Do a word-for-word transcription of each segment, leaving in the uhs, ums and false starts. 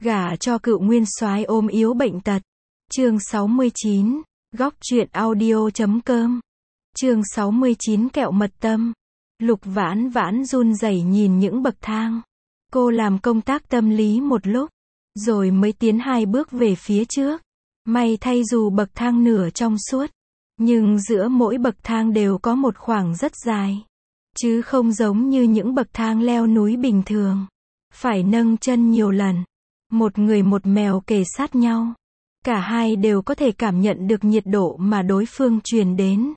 Gả cho cựu nguyên soái ôm yếu bệnh tật. Chương sáu mươi chín, góc truyện audio chấm com. Chương sáu mươi chín kẹo mật tâm. Lục Vãn Vãn run rẩy nhìn những bậc thang. Cô làm công tác tâm lý một lúc, rồi mới tiến hai bước về phía trước. May thay dù bậc thang nửa trong suốt, nhưng giữa mỗi bậc thang đều có một khoảng rất dài. Chứ không giống như những bậc thang leo núi bình thường. Phải nâng chân nhiều lần. Một người một mèo kề sát nhau. Cả hai đều có thể cảm nhận được nhiệt độ mà đối phương truyền đến.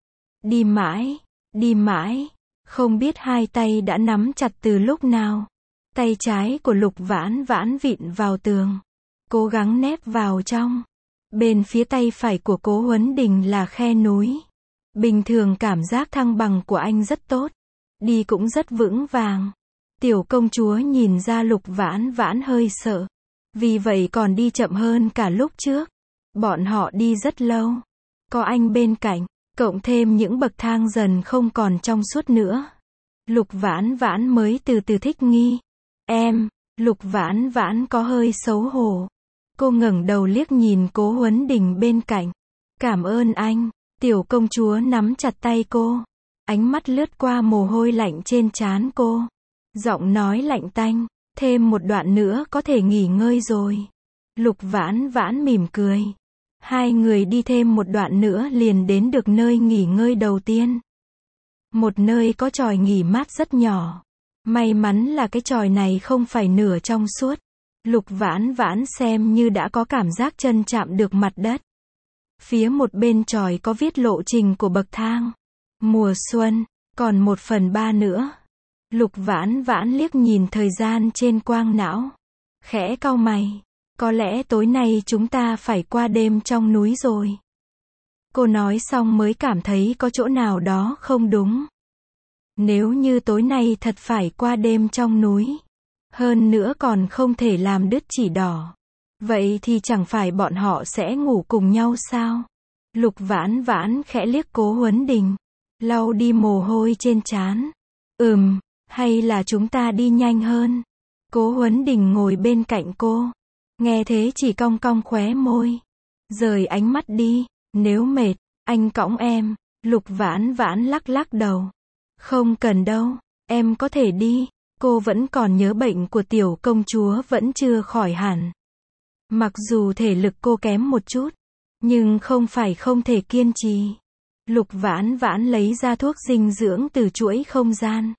Đi mãi, đi mãi, không biết hai tay đã nắm chặt từ lúc nào. Tay trái của Lục Vãn Vãn vịn vào tường, cố gắng nép vào trong. Bên phía tay phải của Cố Huấn Đình là khe núi. Bình thường cảm giác thăng bằng của anh rất tốt, đi cũng rất vững vàng. Tiểu công chúa nhìn ra Lục Vãn Vãn hơi sợ, vì vậy còn đi chậm hơn cả lúc trước. Bọn họ đi rất lâu, có anh bên cạnh, cộng thêm những bậc thang dần không còn trong suốt nữa. Lục Vãn Vãn mới từ từ thích nghi. Em, Lục Vãn Vãn có hơi xấu hổ. Cô ngẩng đầu liếc nhìn Cố Huấn Đình bên cạnh. Cảm ơn anh. Tiểu công chúa nắm chặt tay cô. Ánh mắt lướt qua mồ hôi lạnh trên trán cô. Giọng nói lạnh tanh. Thêm một đoạn nữa có thể nghỉ ngơi rồi. Lục Vãn Vãn mỉm cười. Hai người đi thêm một đoạn nữa liền đến được nơi nghỉ ngơi đầu tiên. Một nơi có chòi nghỉ mát rất nhỏ. May mắn là cái chòi này không phải nửa trong suốt. Lục Vãn Vãn xem như đã có cảm giác chân chạm được mặt đất. Phía một bên chòi có viết lộ trình của bậc thang. Mùa xuân, còn một phần ba nữa. Lục Vãn Vãn liếc nhìn thời gian trên quang não. Khẽ cau mày. Có lẽ tối nay chúng ta phải qua đêm trong núi rồi. Cô nói xong mới cảm thấy có chỗ nào đó không đúng. Nếu như tối nay thật phải qua đêm trong núi, hơn nữa còn không thể làm đứt chỉ đỏ, vậy thì chẳng phải bọn họ sẽ ngủ cùng nhau sao? Lục Vãn Vãn khẽ liếc Cố Huấn Đình, lau đi mồ hôi trên trán. Ừm, hay là chúng ta đi nhanh hơn? Cố Huấn Đình ngồi bên cạnh cô, nghe thế chỉ cong cong khóe môi. Rời ánh mắt đi, nếu mệt, anh cõng em. Lục Vãn Vãn lắc lắc đầu. Không cần đâu, em có thể đi. Cô vẫn còn nhớ bệnh của tiểu công chúa vẫn chưa khỏi hẳn. Mặc dù thể lực cô kém một chút, nhưng không phải không thể kiên trì. Lục Vãn Vãn lấy ra thuốc dinh dưỡng từ chuỗi không gian.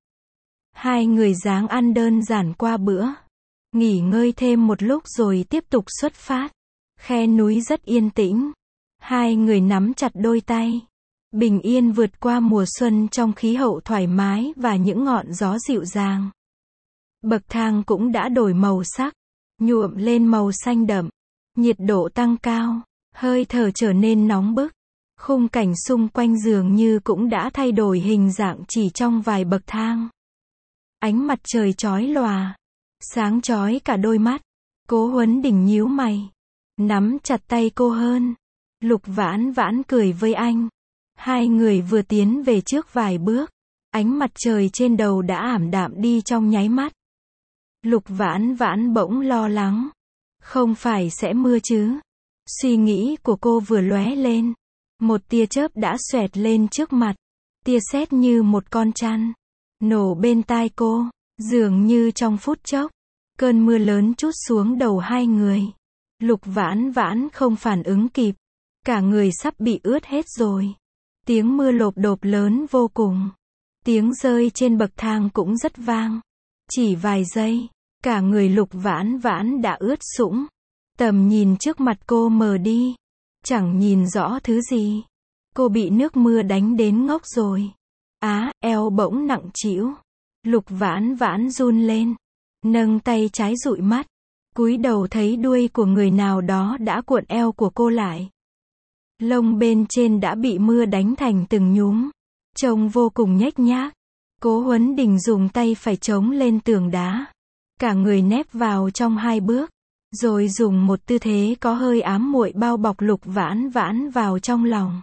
Hai người dáng ăn đơn giản qua bữa. Nghỉ ngơi thêm một lúc rồi tiếp tục xuất phát. Khe núi rất yên tĩnh. Hai người nắm chặt đôi tay. Bình yên vượt qua mùa xuân trong khí hậu thoải mái và những ngọn gió dịu dàng. Bậc thang cũng đã đổi màu sắc, nhuộm lên màu xanh đậm. Nhiệt độ tăng cao, hơi thở trở nên nóng bức. Khung cảnh xung quanh dường như cũng đã thay đổi hình dạng chỉ trong vài bậc thang. Ánh mặt trời chói lòa, sáng chói cả đôi mắt. Cố Huấn Đình nhíu mày, nắm chặt tay cô hơn. Lục Vãn Vãn cười với anh. Hai người vừa tiến về trước vài bước, ánh mặt trời trên đầu đã ảm đạm đi trong nháy mắt. Lục Vãn Vãn bỗng lo lắng. Không phải sẽ mưa chứ? Suy nghĩ của cô vừa lóe lên. Một tia chớp đã xoẹt lên trước mặt. Tia sét như một con chăn nổ bên tai cô. Dường như trong phút chốc, cơn mưa lớn trút xuống đầu hai người. Lục Vãn Vãn không phản ứng kịp. Cả người sắp bị ướt hết rồi. Tiếng mưa lộp độp lớn vô cùng. Tiếng rơi trên bậc thang cũng rất vang. Chỉ vài giây, cả người Lục Vãn Vãn đã ướt sũng. Tầm nhìn trước mặt cô mờ đi. Chẳng nhìn rõ thứ gì. Cô bị nước mưa đánh đến ngốc rồi. Á, eo bỗng nặng trĩu. Lục Vãn Vãn run lên. Nâng tay trái dụi mắt. Cúi đầu thấy đuôi của người nào đó đã cuộn eo của cô lại. Lông bên trên đã bị mưa đánh thành từng nhúm. Trông vô cùng nhếch nhác. Cố Huấn Đình dùng tay phải chống lên tường đá. Cả người nép vào trong hai bước. Rồi dùng một tư thế có hơi ám muội bao bọc Lục Vãn Vãn vào trong lòng.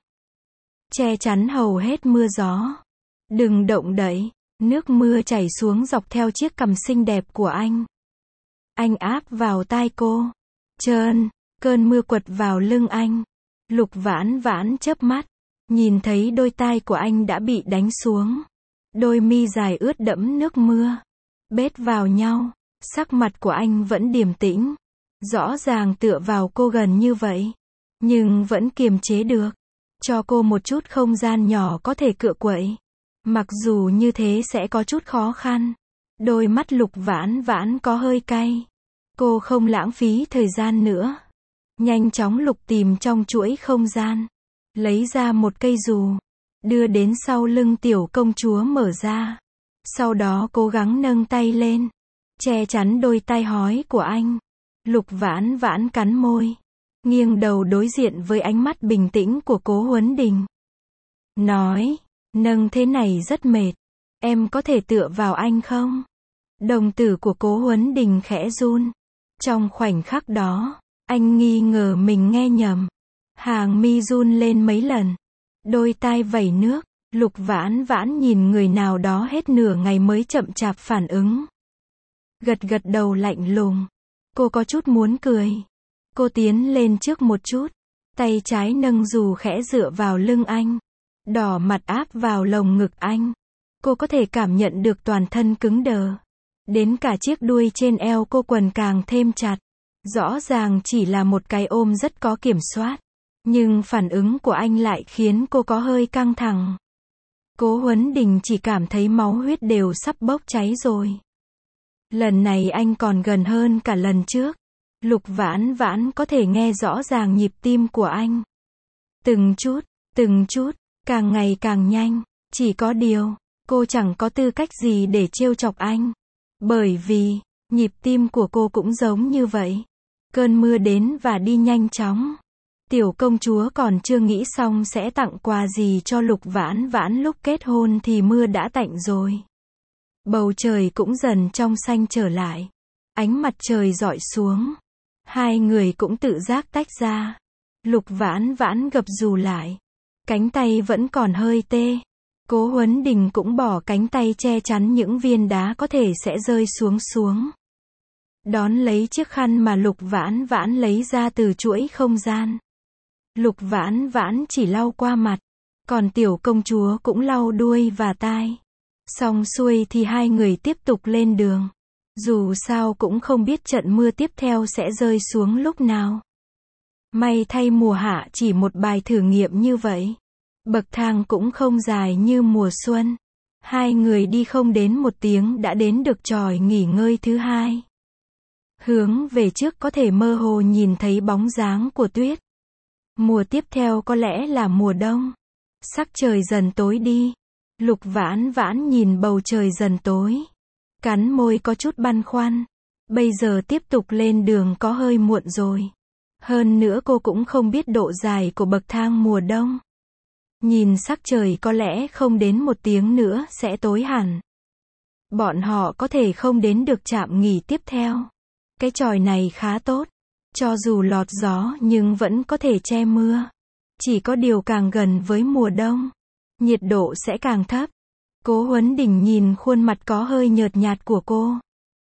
Che chắn hầu hết mưa gió. Đừng động đậy. Nước mưa chảy xuống dọc theo chiếc cằm xinh đẹp của anh. Anh áp vào tai cô. Trơn, cơn mưa quật vào lưng anh. Lục Vãn Vãn chớp mắt, nhìn thấy đôi tai của anh đã bị đánh xuống. Đôi mi dài ướt đẫm nước mưa, bết vào nhau. Sắc mặt của anh vẫn điềm tĩnh, rõ ràng tựa vào cô gần như vậy, nhưng vẫn kiềm chế được, cho cô một chút không gian nhỏ có thể cựa quậy. Mặc dù như thế sẽ có chút khó khăn. Đôi mắt Lục Vãn Vãn có hơi cay. Cô không lãng phí thời gian nữa. Nhanh chóng lục tìm trong chuỗi không gian. Lấy ra một cây dù. Đưa đến sau lưng tiểu công chúa mở ra. Sau đó cố gắng nâng tay lên. Che chắn đôi tai hói của anh. Lục Vãn Vãn cắn môi. Nghiêng đầu đối diện với ánh mắt bình tĩnh của Cố Huấn Đình. Nói, nâng thế này rất mệt. Em có thể tựa vào anh không? Đồng tử của Cố Huấn Đình khẽ run. Trong khoảnh khắc đó, anh nghi ngờ mình nghe nhầm. Hàng mi run lên mấy lần. Đôi tai vẩy nước. Lục Vãn Vãn nhìn người nào đó hết nửa ngày mới chậm chạp phản ứng. Gật gật đầu lạnh lùng. Cô có chút muốn cười. Cô tiến lên trước một chút. Tay trái nâng dù khẽ dựa vào lưng anh. Đỏ mặt áp vào lồng ngực anh. Cô có thể cảm nhận được toàn thân cứng đờ. Đến cả chiếc đuôi trên eo cô quần càng thêm chặt. Rõ ràng chỉ là một cái ôm rất có kiểm soát. Nhưng phản ứng của anh lại khiến cô có hơi căng thẳng. Cố Huấn Đình chỉ cảm thấy máu huyết đều sắp bốc cháy rồi. Lần này anh còn gần hơn cả lần trước. Lục Vãn Vãn có thể nghe rõ ràng nhịp tim của anh. Từng chút, từng chút, càng ngày càng nhanh. Chỉ có điều, cô chẳng có tư cách gì để trêu chọc anh. Bởi vì, nhịp tim của cô cũng giống như vậy. Cơn mưa đến và đi nhanh chóng. Tiểu công chúa còn chưa nghĩ xong sẽ tặng quà gì cho Lục Vãn Vãn lúc kết hôn thì mưa đã tạnh rồi. Bầu trời cũng dần trong xanh trở lại. Ánh mặt trời rọi xuống. Hai người cũng tự giác tách ra. Lục Vãn Vãn gập dù lại. Cánh tay vẫn còn hơi tê. Cố Huấn Đình cũng bỏ cánh tay che chắn những viên đá có thể sẽ rơi xuống xuống. Đón lấy chiếc khăn mà Lục Vãn Vãn lấy ra từ chuỗi không gian. Lục Vãn Vãn chỉ lau qua mặt. Còn tiểu công chúa cũng lau đuôi và tai. Xong xuôi thì hai người tiếp tục lên đường. Dù sao cũng không biết trận mưa tiếp theo sẽ rơi xuống lúc nào. May thay mùa hạ chỉ một bài thử nghiệm như vậy. Bậc thang cũng không dài như mùa xuân. Hai người đi không đến một tiếng đã đến được chòi nghỉ ngơi thứ hai. Hướng về trước có thể mơ hồ nhìn thấy bóng dáng của tuyết. Mùa tiếp theo có lẽ là mùa đông. Sắc trời dần tối đi. Lục Vãn Vãn nhìn bầu trời dần tối. Cắn môi có chút băn khoăn. Bây giờ tiếp tục lên đường có hơi muộn rồi. Hơn nữa cô cũng không biết độ dài của bậc thang mùa đông. Nhìn sắc trời có lẽ không đến một tiếng nữa sẽ tối hẳn. Bọn họ có thể không đến được trạm nghỉ tiếp theo. Cái chòi này khá tốt. Cho dù lọt gió nhưng vẫn có thể che mưa. Chỉ có điều càng gần với mùa đông, nhiệt độ sẽ càng thấp. Cố Huấn Đình nhìn khuôn mặt có hơi nhợt nhạt của cô.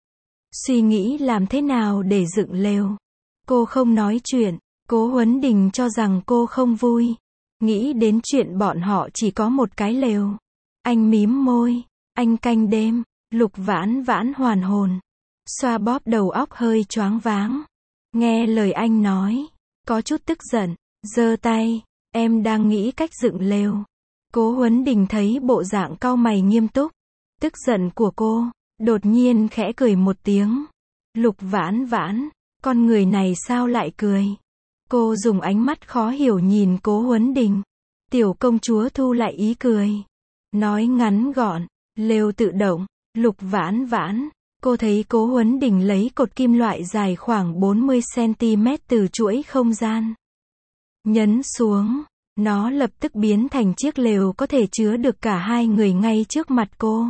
Suy nghĩ làm thế nào để dựng lều. Cô không nói chuyện. Cố Huấn Đình cho rằng cô không vui. Nghĩ đến chuyện bọn họ chỉ có một cái lều. Anh mím môi. Anh canh đêm. Lục Vãn Vãn hoàn hồn. Xoa bóp đầu óc hơi choáng váng. Nghe lời anh nói. Có chút tức giận. Giơ tay. Em đang nghĩ cách dựng lều. Cố Huấn Đình thấy bộ dạng cau mày nghiêm túc. Tức giận của cô. Đột nhiên khẽ cười một tiếng. Lục Vãn Vãn. Con người này sao lại cười. Cô dùng ánh mắt khó hiểu nhìn Cố Huấn Đình. Tiểu công chúa thu lại ý cười. Nói ngắn gọn. Lều tự động. Lục Vãn Vãn. Cô thấy Cố Huấn Đình lấy cột kim loại dài khoảng bốn mươi xăng-ti-mét từ chuỗi không gian. Nhấn xuống. Nó lập tức biến thành chiếc lều có thể chứa được cả hai người ngay trước mặt cô.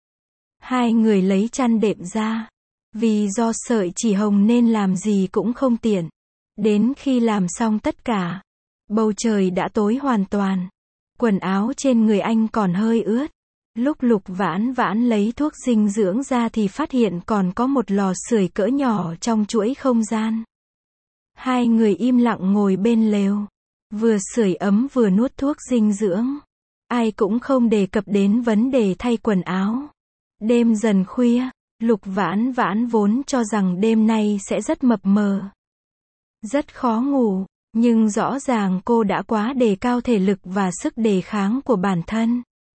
Hai người lấy chăn đệm ra. Vì do sợi chỉ hồng nên làm gì cũng không tiện. Đến khi làm xong tất cả, bầu trời đã tối hoàn toàn. Quần áo trên người anh còn hơi ướt. Lúc Lục Vãn Vãn lấy thuốc dinh dưỡng ra thì phát hiện còn có một lò sưởi cỡ nhỏ trong chuỗi không gian. Hai người im lặng ngồi bên lều, vừa sưởi ấm vừa nuốt thuốc dinh dưỡng. Ai cũng không đề cập đến vấn đề thay quần áo. Đêm dần khuya, Lục Vãn Vãn vốn cho rằng đêm nay sẽ rất mập mờ, rất khó ngủ, nhưng rõ ràng cô đã quá đề cao thể lực và sức đề kháng của bản thân.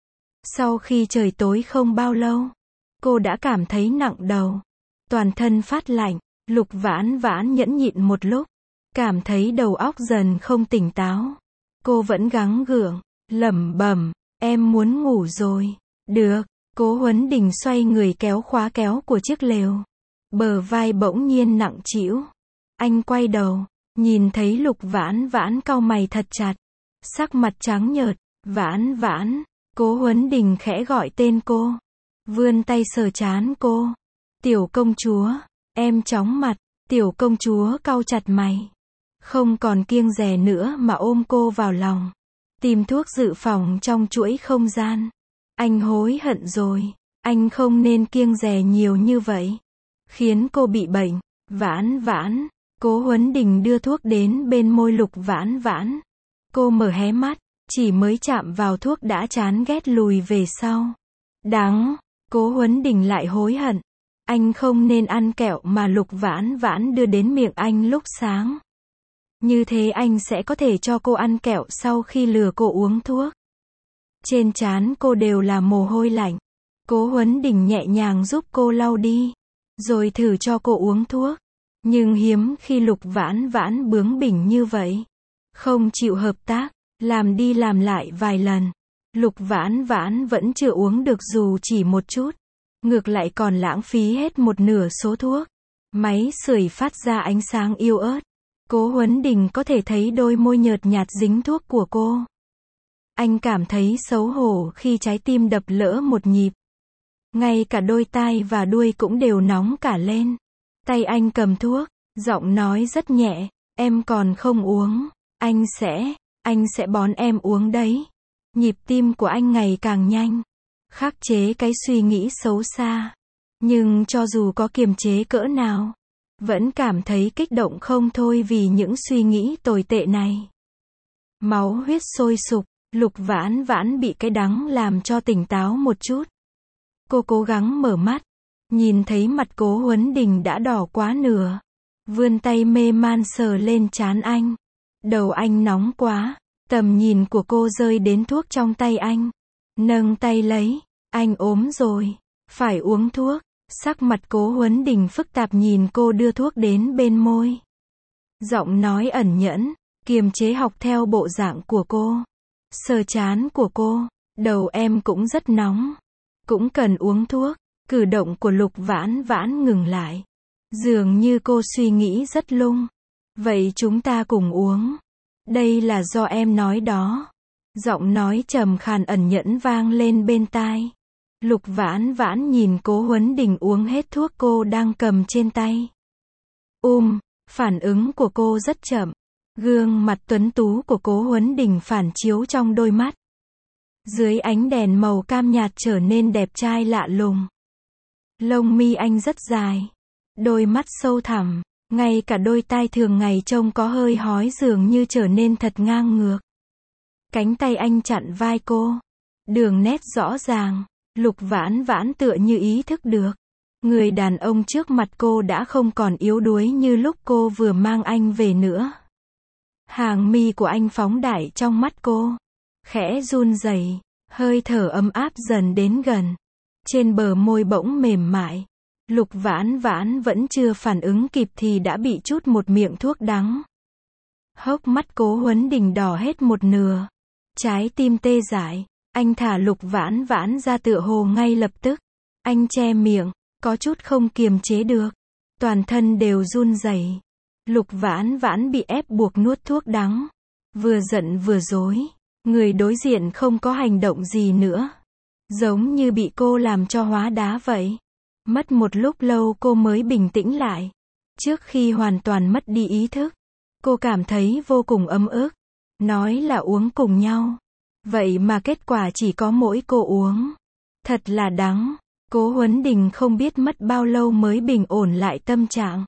Sau khi trời tối không bao lâu, cô đã cảm thấy nặng đầu, toàn thân phát lạnh. Lục Vãn Vãn nhẫn nhịn một lúc, cảm thấy đầu óc dần không tỉnh táo. Cô vẫn gắng gượng, lẩm bẩm, em muốn ngủ rồi. Được. Cố Huấn Đình xoay người kéo khóa kéo của chiếc lều. Bờ vai bỗng nhiên nặng trĩu. Anh quay đầu, nhìn thấy Lục Vãn Vãn cau mày thật chặt, sắc mặt trắng nhợt. Vãn Vãn. Cố Huấn Đình khẽ gọi tên cô, vươn tay sờ trán cô. Tiểu công chúa. Em chóng mặt. Tiểu công chúa cau chặt mày, không còn kiêng dè nữa mà ôm cô vào lòng. Tìm thuốc dự phòng trong chuỗi không gian. Anh hối hận rồi, anh không nên kiêng dè nhiều như vậy, khiến cô bị bệnh. Vãn Vãn. Cố Huấn Đình đưa thuốc đến bên môi Lục Vãn Vãn. Cô mở hé mắt, chỉ mới chạm vào thuốc đã chán ghét lùi về sau. Đắng. Cố Huấn Đình lại hối hận. Anh không nên ăn kẹo mà Lục Vãn Vãn đưa đến miệng anh lúc sáng. Như thế anh sẽ có thể cho cô ăn kẹo sau khi lừa cô uống thuốc. Trên trán cô đều là mồ hôi lạnh. Cố Huấn Đình nhẹ nhàng giúp cô lau đi, rồi thử cho cô uống thuốc. Nhưng hiếm khi Lục Vãn Vãn bướng bỉnh như vậy, không chịu hợp tác, làm đi làm lại vài lần. Lục Vãn Vãn vẫn chưa uống được dù chỉ một chút, ngược lại còn lãng phí hết một nửa số thuốc. Máy sưởi phát ra ánh sáng yếu ớt. Cố Huấn Đình có thể thấy đôi môi nhợt nhạt dính thuốc của cô. Anh cảm thấy xấu hổ khi trái tim đập lỡ một nhịp. Ngay cả đôi tai và đuôi cũng đều nóng cả lên. Tay anh cầm thuốc, giọng nói rất nhẹ, em còn không uống, anh sẽ, anh sẽ bón em uống đấy. Nhịp tim của anh ngày càng nhanh, khắc chế cái suy nghĩ xấu xa. Nhưng cho dù có kiềm chế cỡ nào, vẫn cảm thấy kích động không thôi vì những suy nghĩ tồi tệ này. Máu huyết sôi sục, Lục Vãn Vãn bị cái đắng làm cho tỉnh táo một chút. Cô cố gắng mở mắt, nhìn thấy mặt Cố Huấn Đình đã đỏ quá nửa. Vươn tay mê man sờ lên trán anh. Đầu anh nóng quá, tầm nhìn của cô rơi đến thuốc trong tay anh. Nâng tay lấy, anh ốm rồi, phải uống thuốc. Sắc mặt Cố Huấn Đình phức tạp nhìn cô đưa thuốc đến bên môi. Giọng nói ẩn nhẫn, kiềm chế học theo bộ dạng của cô. Sờ trán của cô, đầu em cũng rất nóng, cũng cần uống thuốc. Cử động của Lục Vãn Vãn ngừng lại. Dường như cô suy nghĩ rất lung. Vậy chúng ta cùng uống. Đây là do em nói đó. Giọng nói trầm khàn ẩn nhẫn vang lên bên tai. Lục Vãn Vãn nhìn Cố Huấn Đình uống hết thuốc cô đang cầm trên tay. Um, phản ứng của cô rất chậm. Gương mặt tuấn tú của Cố Huấn Đình phản chiếu trong đôi mắt. Dưới ánh đèn màu cam nhạt trở nên đẹp trai lạ lùng. Lông mi anh rất dài, đôi mắt sâu thẳm, ngay cả đôi tai thường ngày trông có hơi hói dường như trở nên thật ngang ngược. Cánh tay anh chặn vai cô, đường nét rõ ràng. Lục Vãn Vãn tựa như ý thức được, người đàn ông trước mặt cô đã không còn yếu đuối như lúc cô vừa mang anh về nữa. Hàng mi của anh phóng đại trong mắt cô, khẽ run rẩy, hơi thở ấm áp dần đến gần. Trên bờ môi bỗng mềm mại. Lục Vãn Vãn vẫn chưa phản ứng kịp thì đã bị trút một miệng thuốc đắng. Hốc mắt Cố Huấn Đình đỏ hết một nửa. Trái tim tê dại. Anh thả Lục Vãn Vãn ra tựa hồ ngay lập tức. Anh che miệng, có chút không kiềm chế được. Toàn thân đều run rẩy. Lục Vãn Vãn bị ép buộc nuốt thuốc đắng. Vừa giận vừa dối. Người đối diện không có hành động gì nữa. Giống như bị cô làm cho hóa đá vậy. Mất một lúc lâu cô mới bình tĩnh lại. Trước khi hoàn toàn mất đi ý thức, cô cảm thấy vô cùng ấm ức. Nói là uống cùng nhau. Vậy mà kết quả chỉ có mỗi cô uống. Thật là đắng. Cố Huấn Đình không biết mất bao lâu mới bình ổn lại tâm trạng.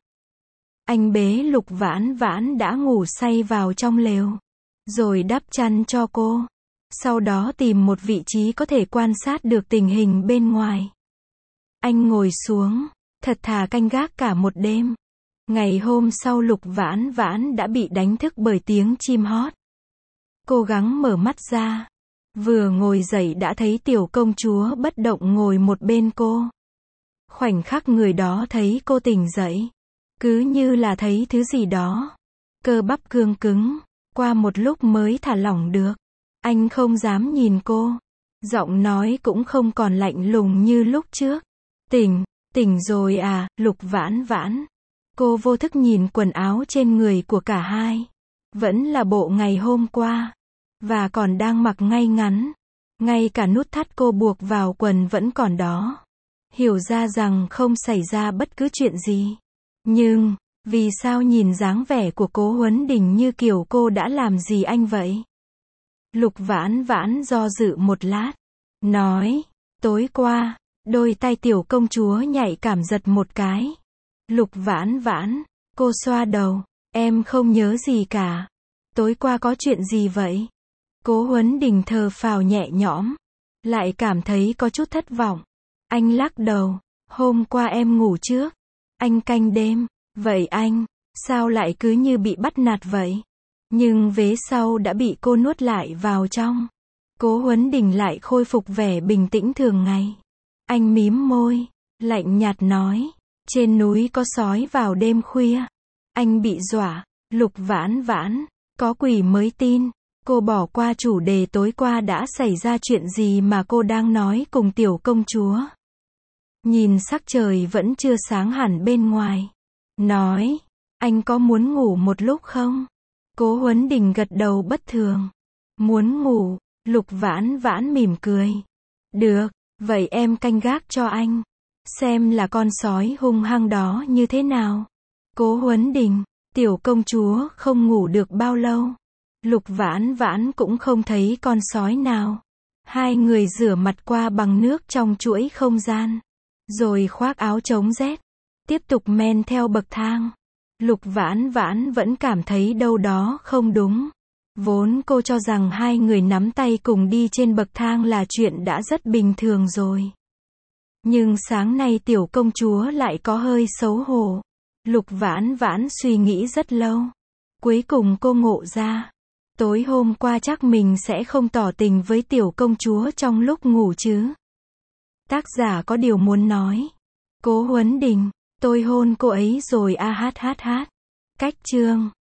Anh bế Lục Vãn Vãn đã ngủ say vào trong lều, rồi đắp chăn cho cô. Sau đó tìm một vị trí có thể quan sát được tình hình bên ngoài. Anh ngồi xuống, thật thà canh gác cả một đêm. Ngày hôm sau Lục Vãn Vãn đã bị đánh thức bởi tiếng chim hót. Cố gắng mở mắt ra. Vừa ngồi dậy đã thấy tiểu công chúa bất động ngồi một bên cô. Khoảnh khắc người đó thấy cô tỉnh dậy, cứ như là thấy thứ gì đó. Cơ bắp cương cứng, qua một lúc mới thả lỏng được. Anh không dám nhìn cô. Giọng nói cũng không còn lạnh lùng như lúc trước. Tỉnh, tỉnh rồi à, Lục Vãn Vãn. Cô vô thức nhìn quần áo trên người của cả hai. Vẫn là bộ ngày hôm qua. Và còn đang mặc ngay ngắn. Ngay cả nút thắt cô buộc vào quần vẫn còn đó. Hiểu ra rằng không xảy ra bất cứ chuyện gì. Nhưng, vì sao nhìn dáng vẻ của Cố Huấn Đình như kiểu cô đã làm gì anh vậy? Lục Vãn Vãn do dự một lát. Nói, tối qua, đôi tay tiểu công chúa nhạy cảm giật một cái. Lục Vãn Vãn, cô xoa đầu, em không nhớ gì cả. Tối qua có chuyện gì vậy? Cố Huấn Đình thở phào nhẹ nhõm, lại cảm thấy có chút thất vọng. Anh lắc đầu, hôm qua em ngủ trước. Anh canh đêm, vậy anh, sao lại cứ như bị bắt nạt vậy? Nhưng vế sau đã bị cô nuốt lại vào trong. Cố Huấn Đình lại khôi phục vẻ bình tĩnh thường ngày. Anh mím môi, lạnh nhạt nói, trên núi có sói vào đêm khuya. Anh bị dọa. Lục Vãn Vãn, có quỷ mới tin. Cô bỏ qua chủ đề tối qua đã xảy ra chuyện gì mà cô đang nói cùng tiểu công chúa. Nhìn sắc trời vẫn chưa sáng hẳn bên ngoài. Nói, anh có muốn ngủ một lúc không? Cố Huấn Đình gật đầu bất thường. Muốn ngủ, Lục Vãn Vãn mỉm cười. Được, vậy em canh gác cho anh. Xem là con sói hung hăng đó như thế nào. Cố Huấn Đình, tiểu công chúa không ngủ được bao lâu. Lục Vãn Vãn cũng không thấy con sói nào. Hai người rửa mặt qua bằng nước trong chuỗi không gian. Rồi khoác áo chống rét. Tiếp tục men theo bậc thang. Lục Vãn Vãn vẫn cảm thấy đâu đó không đúng. Vốn cô cho rằng hai người nắm tay cùng đi trên bậc thang là chuyện đã rất bình thường rồi. Nhưng sáng nay tiểu công chúa lại có hơi xấu hổ. Lục Vãn Vãn suy nghĩ rất lâu. Cuối cùng cô ngộ ra. Tối hôm qua chắc mình sẽ không tỏ tình với tiểu công chúa trong lúc ngủ chứ. Tác giả có điều muốn nói. Cố Huấn Đình, tôi hôn cô ấy rồi a hát hát hát. Cách chương